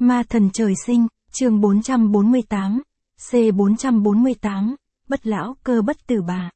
Ma thần trời sinh, chương 448, C448, bất lão cơ bất tử bà.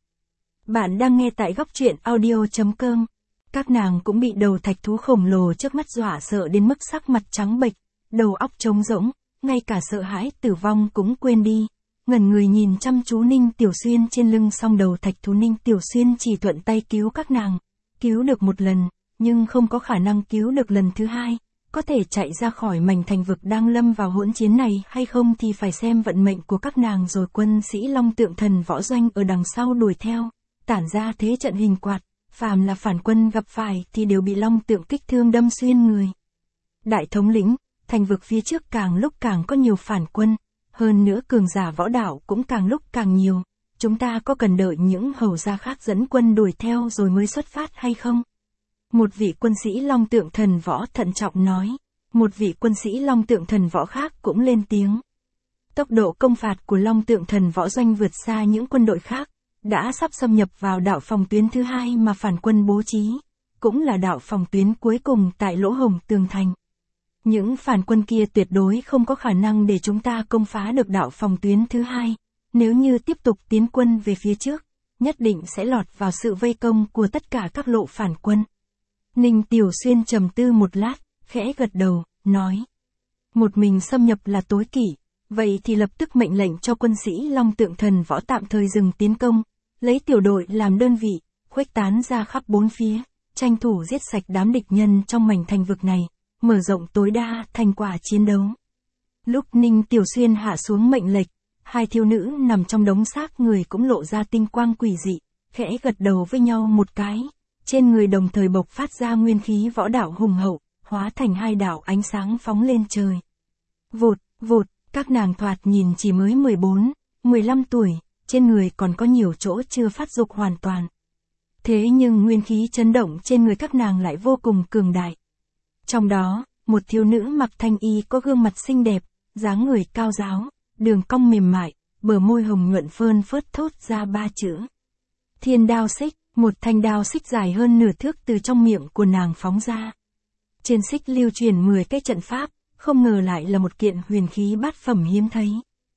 Bạn đang nghe tại góc truyện audio.com. Các nàng cũng bị đầu thạch thú khổng lồ trước mắt dọa sợ đến mức sắc mặt trắng bệch, đầu óc trống rỗng, ngay cả sợ hãi tử vong cũng quên đi. Ngẩn người nhìn chăm chú Ninh Tiểu Xuyên trên lưng song đầu thạch thú. Ninh Tiểu Xuyên chỉ thuận tay cứu các nàng, cứu được một lần, nhưng không có khả năng cứu được lần thứ hai. Có thể chạy ra khỏi mảnh thành vực đang lâm vào hỗn chiến này hay không thì phải xem vận mệnh của các nàng rồi. Quân sĩ Long Tượng Thần Võ Doanh ở đằng sau đuổi theo, tản ra thế trận hình quạt, phàm là phản quân gặp phải thì đều bị Long Tượng kích thương đâm xuyên người. Đại thống lĩnh, thành vực phía trước càng lúc càng có nhiều phản quân, hơn nữa cường giả võ đạo cũng càng lúc càng nhiều. Chúng ta có cần đợi những hầu gia khác dẫn quân đuổi theo rồi mới xuất phát hay không? Một vị quân sĩ Long Tượng Thần Võ thận trọng nói. Một vị quân sĩ Long Tượng Thần Võ khác cũng lên tiếng. Tốc độ công phạt của Long Tượng Thần Võ Doanh vượt xa những quân đội khác, đã sắp xâm nhập vào đạo phòng tuyến thứ hai mà phản quân bố trí, cũng là đạo phòng tuyến cuối cùng tại lỗ hổng tường thành. Những phản quân kia tuyệt đối không có khả năng để chúng ta công phá được đạo phòng tuyến thứ hai. Nếu như tiếp tục tiến quân về phía trước, nhất định sẽ lọt vào sự vây công của tất cả các lộ phản quân. Ninh Tiểu Xuyên trầm tư một lát, khẽ gật đầu, nói. Một mình xâm nhập là tối kỵ, vậy thì lập tức mệnh lệnh cho quân sĩ Long Tượng Thần Võ tạm thời dừng tiến công, lấy tiểu đội làm đơn vị, khuếch tán ra khắp bốn phía, tranh thủ giết sạch đám địch nhân trong mảnh thành vực này, mở rộng tối đa thành quả chiến đấu. Lúc Ninh Tiểu Xuyên hạ xuống mệnh lệnh, hai thiếu nữ nằm trong đống xác người cũng lộ ra tinh quang quỷ dị, khẽ gật đầu với nhau một cái. Trên người đồng thời bộc phát ra nguyên khí võ đạo hùng hậu, hóa thành hai đạo ánh sáng phóng lên trời. Vụt, vụt, các nàng thoạt nhìn chỉ mới 14, 15 tuổi, trên người còn có nhiều chỗ chưa phát dục hoàn toàn. Thế nhưng nguyên khí chấn động trên người các nàng lại vô cùng cường đại. Trong đó, một thiếu nữ mặc thanh y có gương mặt xinh đẹp, dáng người cao ráo, đường cong mềm mại, bờ môi hồng nhuận phơn phớt thốt ra ba chữ. Thiên đao xích. Một thanh đao xích dài hơn nửa thước từ trong miệng của nàng phóng ra. Trên xích lưu truyền 10 cái trận pháp, không ngờ lại là một kiện huyền khí bát phẩm hiếm thấy.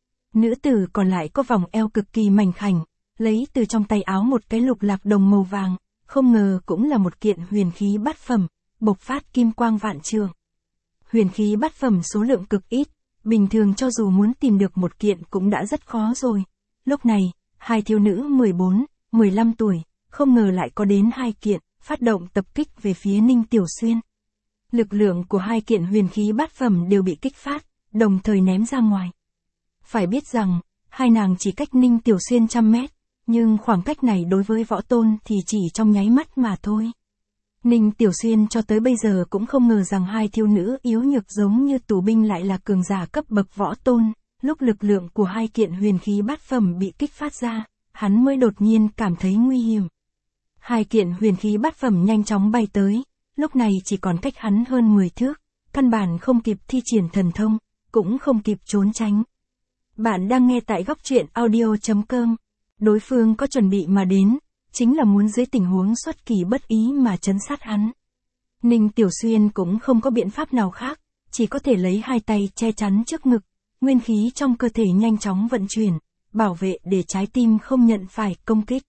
Nữ tử còn lại có vòng eo cực kỳ mảnh khảnh, lấy từ trong tay áo một cái lục lạc đồng màu vàng, không ngờ cũng là một kiện huyền khí bát phẩm, bộc phát kim quang vạn trượng. Huyền khí bát phẩm số lượng cực ít, bình thường cho dù muốn tìm được một kiện cũng đã rất khó rồi. Lúc này, hai thiếu nữ 14, 15 tuổi, không ngờ lại có đến hai kiện, phát động tập kích về phía Ninh Tiểu Xuyên. Lực lượng của hai kiện huyền khí bát phẩm đều bị kích phát, đồng thời ném ra ngoài. Phải biết rằng, hai nàng chỉ cách Ninh Tiểu Xuyên 100 mét, nhưng khoảng cách này đối với võ tôn thì chỉ trong nháy mắt mà thôi. Ninh Tiểu Xuyên cho tới bây giờ cũng không ngờ rằng hai thiếu nữ yếu nhược giống như tù binh lại là cường giả cấp bậc võ tôn. Lúc lực lượng của hai kiện huyền khí bát phẩm bị kích phát ra, hắn mới đột nhiên cảm thấy nguy hiểm. Hai kiện huyền khí bát phẩm nhanh chóng bay tới, lúc này chỉ còn cách hắn hơn 10 thước, căn bản không kịp thi triển thần thông, cũng không kịp trốn tránh. Bạn đang nghe tại góc truyện audio.com. Đối phương có chuẩn bị mà đến, chính là muốn dưới tình huống xuất kỳ bất ý mà trấn sát hắn. Ninh Tiểu Xuyên cũng không có biện pháp nào khác, chỉ có thể lấy hai tay che chắn trước ngực, nguyên khí trong cơ thể nhanh chóng vận chuyển, bảo vệ để trái tim không nhận phải công kích.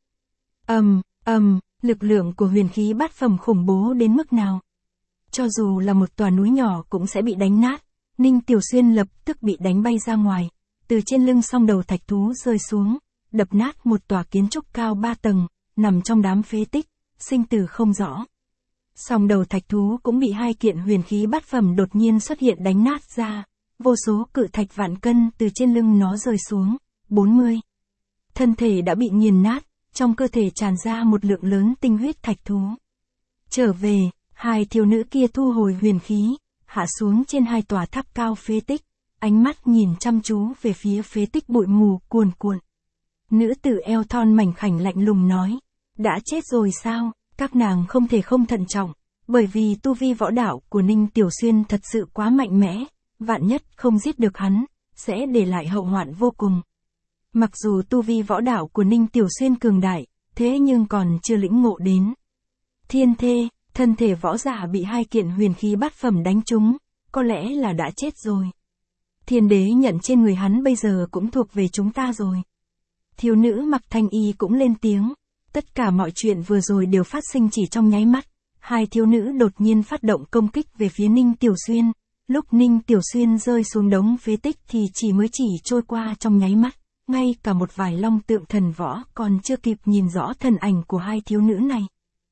Lực lượng của huyền khí bát phẩm khủng bố đến mức nào? Cho dù là một tòa núi nhỏ cũng sẽ bị đánh nát. Ninh Tiểu Xuyên lập tức bị đánh bay ra ngoài, từ trên lưng song đầu thạch thú rơi xuống, đập nát một tòa kiến trúc cao 3 tầng, nằm trong đám phế tích, sinh tử không rõ. Song đầu thạch thú cũng bị hai kiện huyền khí bát phẩm đột nhiên xuất hiện đánh nát ra, vô số cự thạch vạn cân từ trên lưng nó rơi xuống, 40. Thân thể đã bị nghiền nát. Trong cơ thể tràn ra một lượng lớn tinh huyết thạch thú. Trở về, hai thiếu nữ kia thu hồi huyền khí, hạ xuống trên hai tòa tháp cao phế tích, ánh mắt nhìn chăm chú về phía phế tích bụi mù cuồn cuộn. Nữ tử eo thon mảnh khảnh lạnh lùng nói, đã chết rồi sao? Các nàng không thể không thận trọng, bởi vì tu vi võ đạo của Ninh Tiểu Xuyên thật sự quá mạnh mẽ, vạn nhất không giết được hắn, sẽ để lại hậu hoạn vô cùng. Mặc dù tu vi võ đạo của Ninh Tiểu Xuyên cường đại, thế nhưng còn chưa lĩnh ngộ đến. Thiên thê, thân thể võ giả bị hai kiện huyền khí bát phẩm đánh trúng, có lẽ là đã chết rồi. Thiên đế nhận trên người hắn bây giờ cũng thuộc về chúng ta rồi. Thiếu nữ mặc thanh y cũng lên tiếng. Tất cả mọi chuyện vừa rồi đều phát sinh chỉ trong nháy mắt. Hai thiếu nữ đột nhiên phát động công kích về phía Ninh Tiểu Xuyên. Lúc Ninh Tiểu Xuyên rơi xuống đống phế tích thì mới chỉ trôi qua trong nháy mắt. Ngay cả một vài long tượng thần võ còn chưa kịp nhìn rõ thân ảnh của hai thiếu nữ này.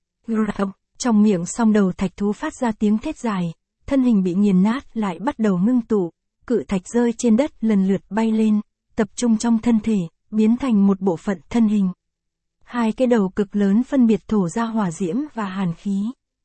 Trong miệng song đầu thạch thú phát ra tiếng thét dài, thân hình bị nghiền nát lại bắt đầu ngưng tụ, cự thạch rơi trên đất lần lượt bay lên, tập trung trong thân thể, biến thành một bộ phận thân hình. Hai cái đầu cực lớn phân biệt thổ ra hỏa diễm và hàn khí.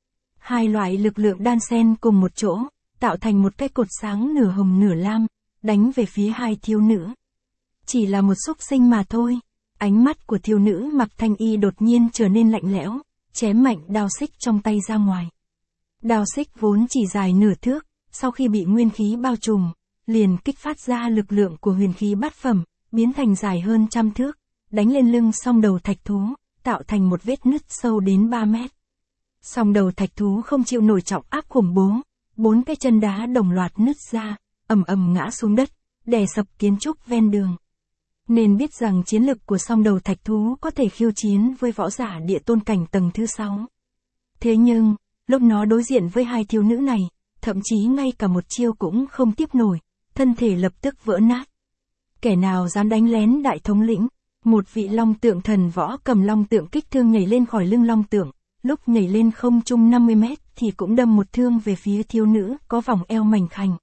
Hai loại lực lượng đan xen cùng một chỗ, tạo thành một cái cột sáng nửa hồng nửa lam, đánh về phía hai thiếu nữ. Chỉ là một xúc sinh mà thôi. Ánh mắt của thiếu nữ mặc thanh y đột nhiên trở nên lạnh lẽo, chém mạnh đao xích trong tay ra ngoài. Đao xích vốn chỉ dài nửa thước, sau khi bị nguyên khí bao trùm, liền kích phát ra lực lượng của huyền khí bát phẩm, biến thành dài hơn 100 thước, đánh lên lưng song đầu thạch thú, tạo thành một vết nứt sâu đến 3 mét. Song đầu thạch thú không chịu nổi trọng áp khủng bố, 4 cái chân đá đồng loạt nứt ra, ầm ầm ngã xuống đất, đè sập kiến trúc ven đường. Nên biết rằng chiến lực của song đầu thạch thú có thể khiêu chiến với võ giả địa tôn cảnh tầng thứ 6. Thế nhưng, lúc nó đối diện với hai thiếu nữ này, thậm chí ngay cả một chiêu cũng không tiếp nổi, thân thể lập tức vỡ nát. Kẻ nào dám đánh lén đại thống lĩnh? Một vị long tượng thần võ cầm long tượng kích thương nhảy lên khỏi lưng long tượng, lúc nhảy lên không trung 50 mét thì cũng đâm một thương về phía thiếu nữ có vòng eo mảnh khảnh.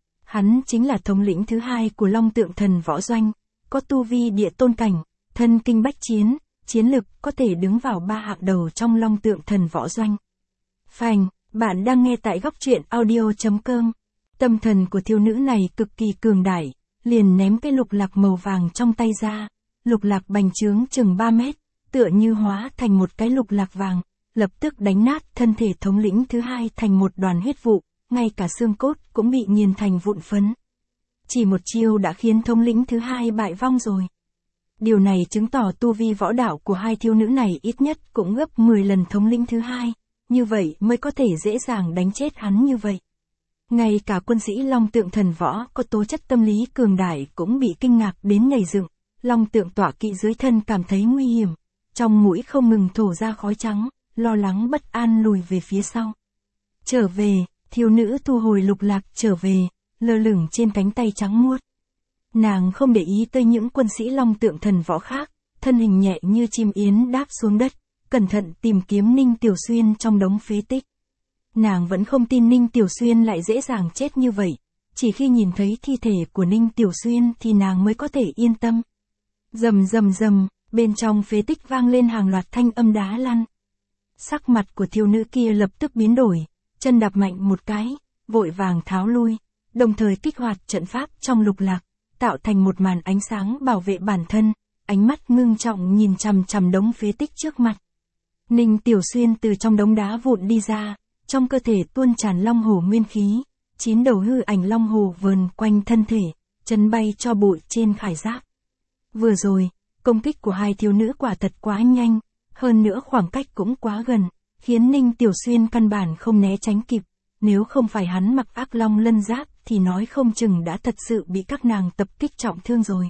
Hắn chính là thống lĩnh thứ hai của long tượng thần võ doanh, có tu vi địa tôn cảnh, thân kinh bách chiến, chiến lực có thể đứng vào 3 hạng đầu trong long tượng thần võ doanh. Phanh, bạn đang nghe tại góc truyện audio.com. Tâm thần của thiếu nữ này cực kỳ cường đại, liền ném cái lục lạc màu vàng trong tay ra. Lục lạc bành trướng chừng 3 mét, tựa như hóa thành một cái lục lạc vàng, lập tức đánh nát thân thể thống lĩnh thứ hai thành một đoàn huyết vụ, ngay cả xương cốt cũng bị nghiền thành vụn phấn. Chỉ một chiêu đã khiến thống lĩnh thứ hai bại vong rồi. Điều này chứng tỏ tu vi võ đạo của hai thiếu nữ này ít nhất cũng gấp 10 lần thống lĩnh thứ hai, như vậy mới có thể dễ dàng đánh chết hắn như vậy. Ngay cả quân sĩ long tượng thần võ có tố chất tâm lý cường đại cũng bị kinh ngạc đến nhảy dựng. Long tượng tọa kỵ dưới thân cảm thấy nguy hiểm, trong mũi không ngừng thổ ra khói trắng, lo lắng bất an lùi về phía sau. Trở về, thiếu nữ thu hồi lục lạc trở về, lơ lửng trên cánh tay trắng muốt. Nàng không để ý tới những quân sĩ long tượng thần võ khác, thân hình nhẹ như chim yến đáp xuống đất, cẩn thận tìm kiếm Ninh Tiểu Xuyên trong đống phế tích. Nàng vẫn không tin Ninh Tiểu Xuyên lại dễ dàng chết như vậy, chỉ khi nhìn thấy thi thể của Ninh Tiểu Xuyên thì nàng mới có thể yên tâm. Rầm rầm rầm, bên trong phế tích vang lên hàng loạt thanh âm đá lăn. Sắc mặt của thiếu nữ kia lập tức biến đổi, chân đạp mạnh một cái, vội vàng tháo lui, đồng thời kích hoạt trận pháp trong lục lạc, tạo thành một màn ánh sáng bảo vệ bản thân, ánh mắt ngưng trọng nhìn chằm chằm đống phế tích trước mặt. Ninh Tiểu Xuyên từ trong đống đá vụn đi ra, trong cơ thể tuôn tràn long hổ nguyên khí, 9 đầu hư ảnh long hổ vờn quanh thân thể, chấn bay cho bụi trên khải giáp. Vừa rồi, công kích của hai thiếu nữ quả thật quá nhanh, hơn nữa khoảng cách cũng quá gần, khiến Ninh Tiểu Xuyên căn bản không né tránh kịp, nếu không phải hắn mặc ác long lân giáp thì nói không chừng đã thật sự bị các nàng tập kích trọng thương rồi.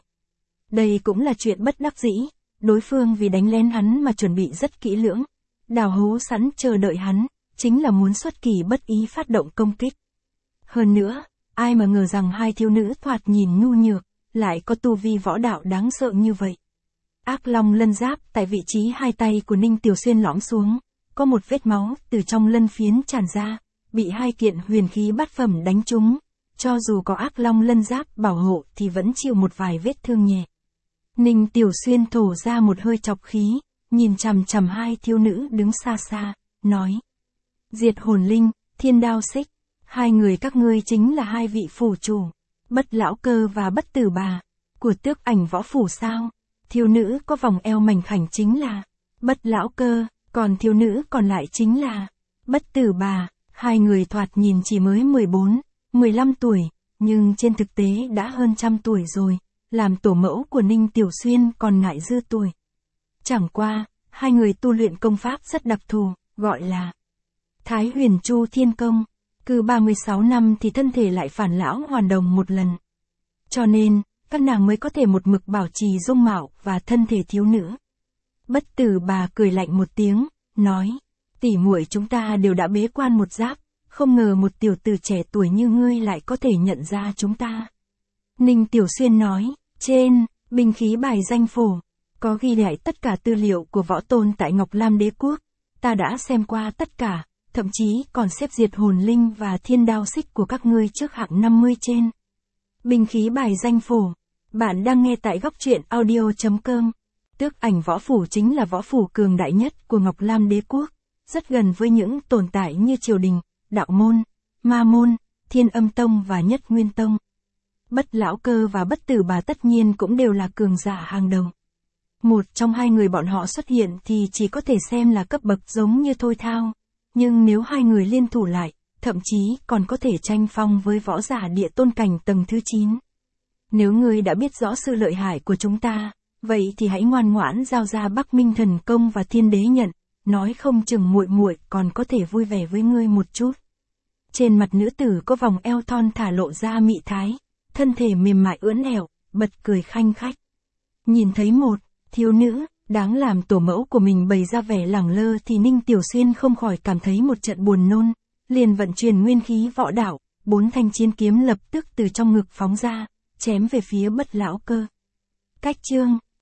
Đây cũng là chuyện bất đắc dĩ, đối phương vì đánh lén hắn mà chuẩn bị rất kỹ lưỡng, đào hố sẵn chờ đợi hắn, chính là muốn xuất kỳ bất ý phát động công kích. Hơn nữa, ai mà ngờ rằng hai thiếu nữ thoạt nhìn nhu nhược, lại có tu vi võ đạo đáng sợ như vậy. Ác long lân giáp tại vị trí hai tay của Ninh Tiểu Xuyên lõm xuống, có một vết máu từ trong lân phiến tràn ra, bị hai kiện huyền khí bát phẩm đánh trúng, cho dù có ác long lân giáp bảo hộ thì vẫn chịu một vài vết thương nhẹ. Ninh Tiểu Xuyên thổ ra một hơi chọc khí, nhìn chằm chằm hai thiếu nữ đứng xa xa, nói: Diệt hồn linh, Thiên Đao Xích, hai người các ngươi chính là hai vị phủ chủ, Bất Lão Cơ và Bất Tử Bà, của Tước Ảnh Võ Phủ sao? Thiếu nữ có vòng eo mảnh khảnh chính là Bất Lão Cơ, còn thiếu nữ còn lại chính là Bất Tử Bà. Hai người thoạt nhìn chỉ mới 14, 15 tuổi, nhưng trên thực tế đã hơn 100 tuổi rồi, làm tổ mẫu của Ninh Tiểu Xuyên còn ngại dư tuổi. Chẳng qua, hai người tu luyện công pháp rất đặc thù, gọi là Thái Huyền Chu Thiên Công, cứ 36 năm thì thân thể lại phản lão hoàn đồng một lần. Cho nên, các nàng mới có thể một mực bảo trì dung mạo và thân thể thiếu nữ. Bất Tử Bà cười lạnh một tiếng, nói, tỷ muội chúng ta đều đã bế quan một giáp, không ngờ một tiểu tử trẻ tuổi như ngươi lại có thể nhận ra chúng ta. Ninh Tiểu Xuyên nói, trên, binh khí bài danh phổ, có ghi lại tất cả tư liệu của võ tôn tại Ngọc Lam Đế Quốc, ta đã xem qua tất cả, thậm chí còn xếp diệt hồn linh và thiên đao xích của các ngươi trước hạng 50 trên. Binh khí bài danh phổ, bạn đang nghe tại góc truyện audio.com. Tước Ảnh Võ Phủ chính là võ phủ cường đại nhất của Ngọc Lam Đế Quốc, rất gần với những tồn tại như triều đình, đạo môn, ma môn, Thiên Âm Tông và Nhất Nguyên Tông. Bất Lão Cơ và Bất Tử Bà tất nhiên cũng đều là cường giả hàng đầu. Một trong hai người bọn họ xuất hiện thì chỉ có thể xem là cấp bậc giống như Thôi Thao, nhưng nếu hai người liên thủ lại, thậm chí còn có thể tranh phong với võ giả địa tôn cảnh tầng thứ 9. Nếu ngươi đã biết rõ sự lợi hại của chúng ta, vậy thì hãy ngoan ngoãn giao ra Bắc Minh Thần Công và Thiên Đế Nhận, nói không chừng muội muội còn có thể vui vẻ với ngươi một chút. Trên mặt nữ tử có vòng eo thon thả lộ ra mị thái, thân thể mềm mại ưỡn ẻo, bật cười khanh khách. Nhìn thấy một thiếu nữ đáng làm tổ mẫu của mình bày ra vẻ lẳng lơ thì Ninh Tiểu Xuyên không khỏi cảm thấy một trận buồn nôn, liền vận chuyển nguyên khí võ đạo, 4 thanh chiến kiếm lập tức từ trong ngực phóng ra, chém về phía Bất Lão Cơ. Cách chương